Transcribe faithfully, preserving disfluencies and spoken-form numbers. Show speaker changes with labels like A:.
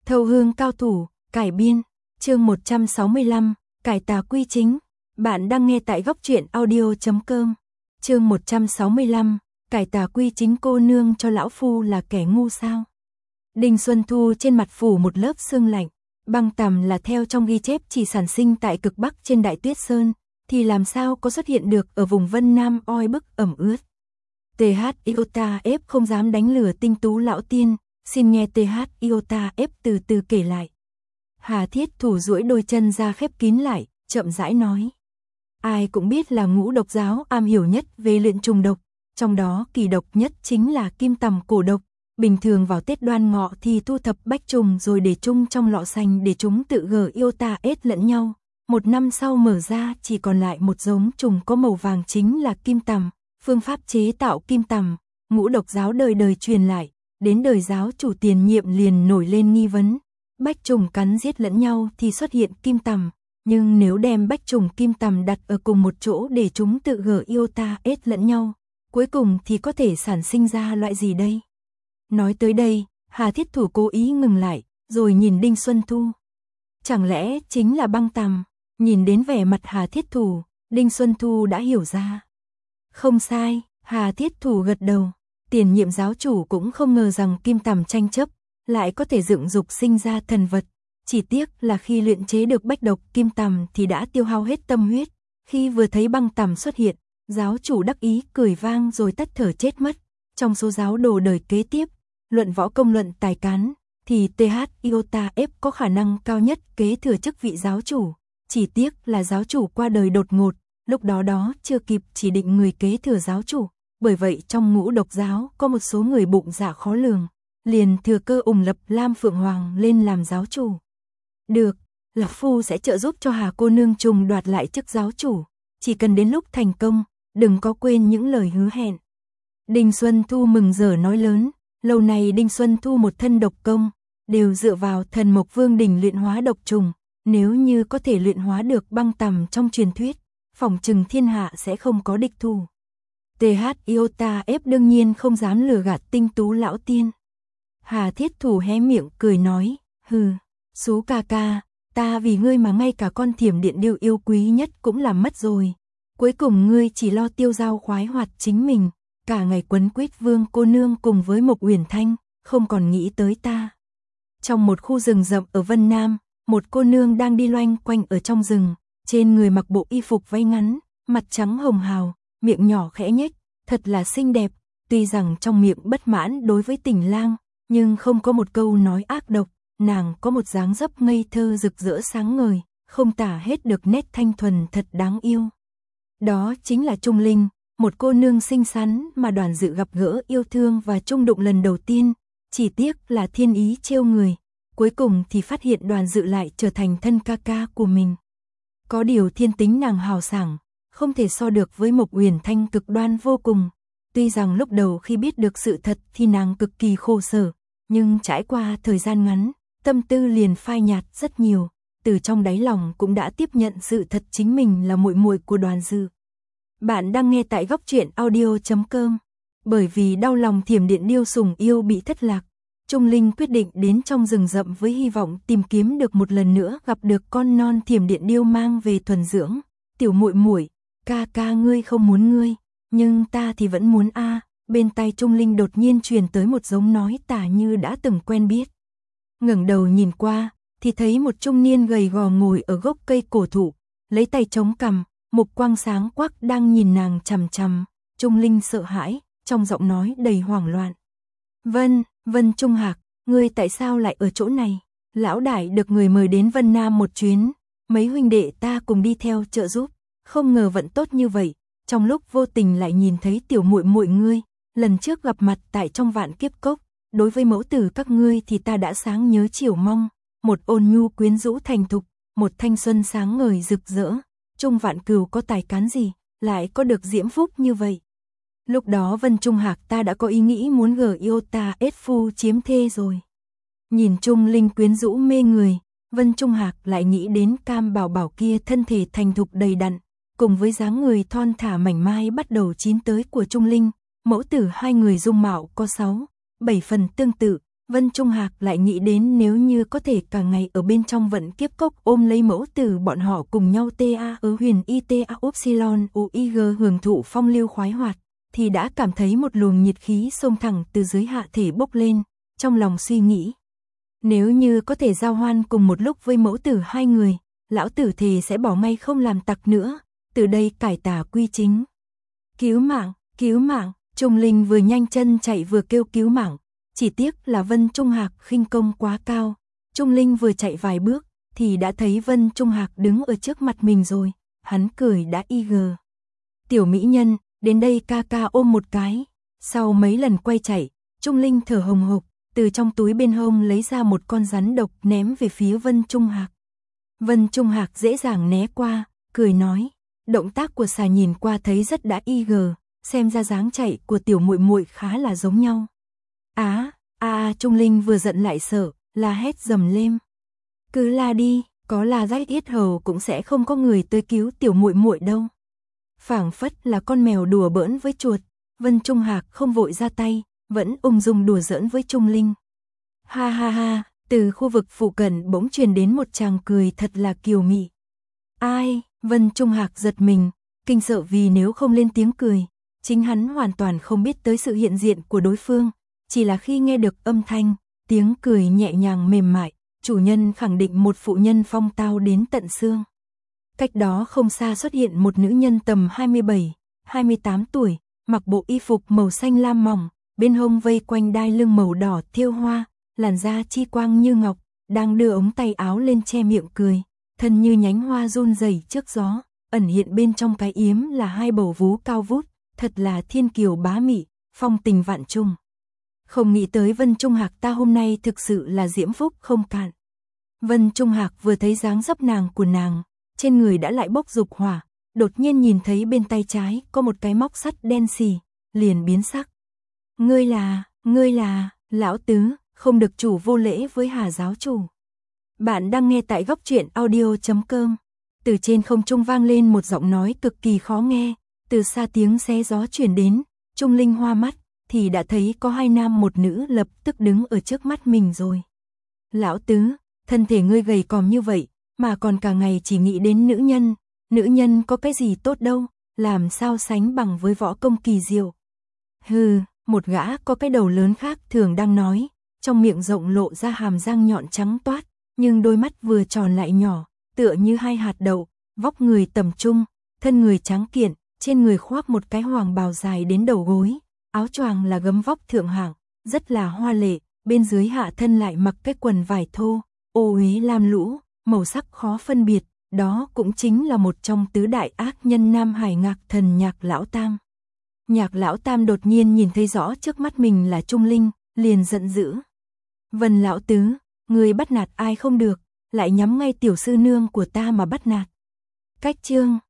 A: Thâu hương cao thủ, cải biên, chương một trăm sáu mươi lăm, cải tà quy chính. Bạn đang nghe tại góc truyện audio chấm com. Chương một trăm sáu mươi lăm, cải tà quy chính. Cô nương cho lão phu là kẻ ngu sao? Đinh Xuân Thu trên mặt phủ một lớp sương lạnh. Băng tằm là theo trong ghi chép chỉ sản sinh tại cực Bắc trên Đại Tuyết Sơn, thì làm sao có xuất hiện được ở vùng Vân Nam oi bức ẩm ướt. tê hát Iota F không dám đánh lừa tinh tú lão tiên, xin nghe tê hát Iota F từ từ kể lại. Hà Thiết Thủ duỗi đôi chân ra khép kín lại, chậm rãi nói. Ai cũng biết là Ngũ Độc giáo am hiểu nhất về luyện trùng độc, trong đó kỳ độc nhất chính là kim tằm cổ độc. Bình thường vào Tết Đoan Ngọ thì thu thập bách trùng rồi để chung trong lọ xanh để chúng tự gờ iota S lẫn nhau. Một năm sau mở ra chỉ còn lại một giống trùng có màu vàng chính là kim tằm. Phương pháp chế tạo kim tằm, Ngũ Độc giáo đời đời truyền lại, đến đời giáo chủ tiền nhiệm liền nổi lên nghi vấn. Bách trùng cắn giết lẫn nhau thì xuất hiện kim tằm, nhưng nếu đem bách trùng kim tằm đặt ở cùng một chỗ để chúng tự gờ iota S lẫn nhau, cuối cùng thì có thể sản sinh ra loại gì đây? Nói tới đây, Hà Thiết Thủ cố ý ngừng lại, rồi nhìn Đinh Xuân Thu. Chẳng lẽ chính là băng tằm? Nhìn đến vẻ mặt Hà Thiết Thủ, Đinh Xuân Thu đã hiểu ra. Không sai, Hà Thiết Thủ gật đầu. Tiền nhiệm giáo chủ cũng không ngờ rằng kim tằm tranh chấp lại có thể dựng dục sinh ra thần vật. Chỉ tiếc là khi luyện chế được bách độc kim tằm thì đã tiêu hao hết tâm huyết. Khi vừa thấy băng tằm xuất hiện, giáo chủ đắc ý cười vang rồi tắt thở chết mất. Trong số giáo đồ đời kế tiếp, luận võ công luận tài cán, thì tê hát Iota F có khả năng cao nhất kế thừa chức vị giáo chủ. Chỉ tiếc là giáo chủ qua đời đột ngột, lúc đó đó chưa kịp chỉ định người kế thừa giáo chủ. Bởi vậy trong Ngũ Độc giáo có một số người bụng dạ khó lường, liền thừa cơ ủng lập Lam Phượng Hoàng lên làm giáo chủ. Được, lão phu sẽ trợ giúp cho Hà cô nương trùng đoạt lại chức giáo chủ. Chỉ cần đến lúc thành công, đừng có quên những lời hứa hẹn. Đinh Xuân Thu mừng rỡ nói lớn. Lâu này Đinh Xuân Thu một thân độc công, đều dựa vào thần Mộc Vương đỉnh luyện hóa độc trùng. Nếu như có thể luyện hóa được băng tằm trong truyền thuyết, phỏng chừng thiên hạ sẽ không có địch thủ. tê hát Iota F đương nhiên không dám lừa gạt tinh tú lão tiên. Hà Thiết Thủ hé miệng cười nói, hừ, Sú ca ca, ta vì ngươi mà ngay cả con thiểm điện điêu yêu quý nhất cũng làm mất rồi. Cuối cùng ngươi chỉ lo tiêu dao khoái hoạt chính mình, cả ngày quấn quýt Vương cô nương cùng với Mộc Uyển Thanh, không còn nghĩ tới ta. Trong một khu rừng rậm ở Vân Nam, một cô nương đang đi loanh quanh ở trong rừng, trên người mặc bộ y phục váy ngắn, mặt trắng hồng hào, miệng nhỏ khẽ nhếch, thật là xinh đẹp. Tuy rằng trong miệng bất mãn đối với Tình Lang, nhưng không có một câu nói ác độc. Nàng có một dáng dấp ngây thơ rực rỡ sáng ngời, không tả hết được nét thanh thuần thật đáng yêu. Đó chính là Trung Linh, một cô nương xinh xắn mà Đoàn Dự gặp gỡ yêu thương và chung đụng lần đầu tiên. Chỉ tiếc là thiên ý trêu người, cuối cùng thì phát hiện Đoàn Dự lại trở thành thân ca ca của mình. Có điều thiên tính nàng hào sảng, không thể so được với Mộc Uyển Thanh cực đoan vô cùng. Tuy rằng lúc đầu khi biết được sự thật thì nàng cực kỳ khổ sở, nhưng trải qua thời gian ngắn, tâm tư liền phai nhạt rất nhiều, từ trong đáy lòng cũng đã tiếp nhận sự thật chính mình là muội muội của Đoàn Dự. Bạn đang nghe tại góc truyện audio chấm com. Bởi vì đau lòng thiểm điện điêu sủng yêu bị thất lạc, Trung Linh quyết định đến trong rừng rậm với hy vọng tìm kiếm được một lần nữa gặp được con non thiểm điện điêu mang về thuần dưỡng. Tiểu muội muội, ca ca ngươi không muốn ngươi, nhưng ta thì vẫn muốn a. À. Bên tai Trung Linh đột nhiên truyền tới một giống nói tả như đã từng quen biết. Ngẩng đầu nhìn qua, thì thấy một trung niên gầy gò ngồi ở gốc cây cổ thụ, lấy tay chống cằm, mục quang sáng quắc đang nhìn nàng chằm chằm. Trung Linh sợ hãi, trong giọng nói đầy hoảng loạn. Vân, Vân Trung Hạc, ngươi tại sao lại ở chỗ này? Lão đại được người mời đến Vân Nam một chuyến, mấy huynh đệ ta cùng đi theo trợ giúp, không ngờ vận tốt như vậy, trong lúc vô tình lại nhìn thấy tiểu muội muội ngươi. Lần trước gặp mặt tại trong Vạn Kiếp Cốc, đối với mẫu tử các ngươi thì ta đã sáng nhớ chiều mong, một ôn nhu quyến rũ thành thục, một thanh xuân sáng ngời rực rỡ. Trung Vạn Cừu có tài cán gì, lại có được diễm phúc như vậy. Lúc đó Vân Trung Hạc ta đã có ý nghĩ muốn gờ Iota S phu chiếm thê rồi. Nhìn Trung Linh quyến rũ mê người, Vân Trung Hạc lại nghĩ đến Cam Bảo Bảo kia thân thể thành thục đầy đặn, cùng với dáng người thon thả mảnh mai bắt đầu chín tới của Trung Linh. Mẫu tử hai người dung mạo có sáu, bảy phần tương tự, Vân Trung Hạc lại nghĩ đến nếu như có thể cả ngày ở bên trong vận kiếp cốc ôm lấy mẫu tử bọn họ cùng nhau ta ở huyền y ta upsilon uig hưởng thụ phong lưu khoái hoạt, thì đã cảm thấy một luồng nhiệt khí xông thẳng từ dưới hạ thể bốc lên, trong lòng suy nghĩ. Nếu như có thể giao hoan cùng một lúc với mẫu tử hai người, lão tử thề sẽ bỏ ngay không làm tặc nữa, từ đây cải tà quy chính. Cứu mạng, cứu mạng, Trung Linh vừa nhanh chân chạy vừa kêu cứu mạng, chỉ tiếc là Vân Trung Hạc khinh công quá cao. Trung Linh vừa chạy vài bước thì đã thấy Vân Trung Hạc đứng ở trước mặt mình rồi, hắn cười đã y gờ. Tiểu mỹ nhân, đến đây ca ca ôm một cái. Sau mấy lần quay chạy, Trung Linh thở hồng hộc, từ trong túi bên hông lấy ra một con rắn độc ném về phía Vân Trung Hạc. Vân Trung Hạc dễ dàng né qua, cười nói, động tác của xà nhìn qua thấy rất đã y gờ, xem ra dáng chạy của tiểu muội muội khá là giống nhau. Á, a à, Trung Linh vừa giận lại sợ, la hét dầm lên. Cứ la đi, có la rách yết hầu cũng sẽ không có người tới cứu tiểu muội muội đâu. Phảng phất là con mèo đùa bỡn với chuột, Vân Trung Hạc không vội ra tay, vẫn ung dung đùa giỡn với Trung Linh. Ha ha ha, từ khu vực phụ cận bỗng truyền đến một tràng cười thật là kiều mị. Ai, Vân Trung Hạc giật mình, kinh sợ vì nếu không lên tiếng cười, chính hắn hoàn toàn không biết tới sự hiện diện của đối phương, chỉ là khi nghe được âm thanh, tiếng cười nhẹ nhàng mềm mại, chủ nhân khẳng định một phụ nhân phong tao đến tận xương. Cách đó không xa xuất hiện một nữ nhân tầm hai mươi bảy, hai mươi tám tuổi, mặc bộ y phục màu xanh lam mỏng, bên hông vây quanh đai lưng màu đỏ thêu hoa, làn da chi quang như ngọc, đang đưa ống tay áo lên che miệng cười, thân như nhánh hoa run rẩy trước gió, ẩn hiện bên trong cái yếm là hai bầu vú cao vút, thật là thiên kiều bá mị, phong tình vạn trùng. Không nghĩ tới Vân Trung Hạc ta hôm nay thực sự là diễm phúc không cạn. Vân Trung Hạc vừa thấy dáng dấp nàng của nàng, trên người đã lại bốc dục hỏa, đột nhiên nhìn thấy bên tay trái có một cái móc sắt đen xì, liền biến sắc. Ngươi là, ngươi là, lão tứ, không được chủ vô lễ với Hà giáo chủ. Bạn đang nghe tại góc truyện audio chấm com. Từ trên không trung vang lên một giọng nói cực kỳ khó nghe, từ xa tiếng xé gió truyền đến, Trung Linh hoa mắt, thì đã thấy có hai nam một nữ lập tức đứng ở trước mắt mình rồi. Lão tứ, thân thể ngươi gầy còm như vậy, mà còn cả ngày chỉ nghĩ đến nữ nhân, nữ nhân có cái gì tốt đâu, làm sao sánh bằng với võ công kỳ diệu. Hừ, một gã có cái đầu lớn khác thường đang nói, trong miệng rộng lộ ra hàm răng nhọn trắng toát, nhưng đôi mắt vừa tròn lại nhỏ, tựa như hai hạt đậu, vóc người tầm trung, thân người trắng kiện, trên người khoác một cái hoàng bào dài đến đầu gối, áo choàng là gấm vóc thượng hạng, rất là hoa lệ, bên dưới hạ thân lại mặc cái quần vải thô, ô uế lam lũ, màu sắc khó phân biệt, đó cũng chính là một trong tứ đại ác nhân Nam Hải Ngạc Thần Nhạc Lão Tam. Nhạc Lão Tam đột nhiên nhìn thấy rõ trước mắt mình là Trung Linh, liền giận dữ. Vân lão tứ, người bắt nạt ai không được, lại nhắm ngay tiểu sư nương của ta mà bắt nạt. Cách chương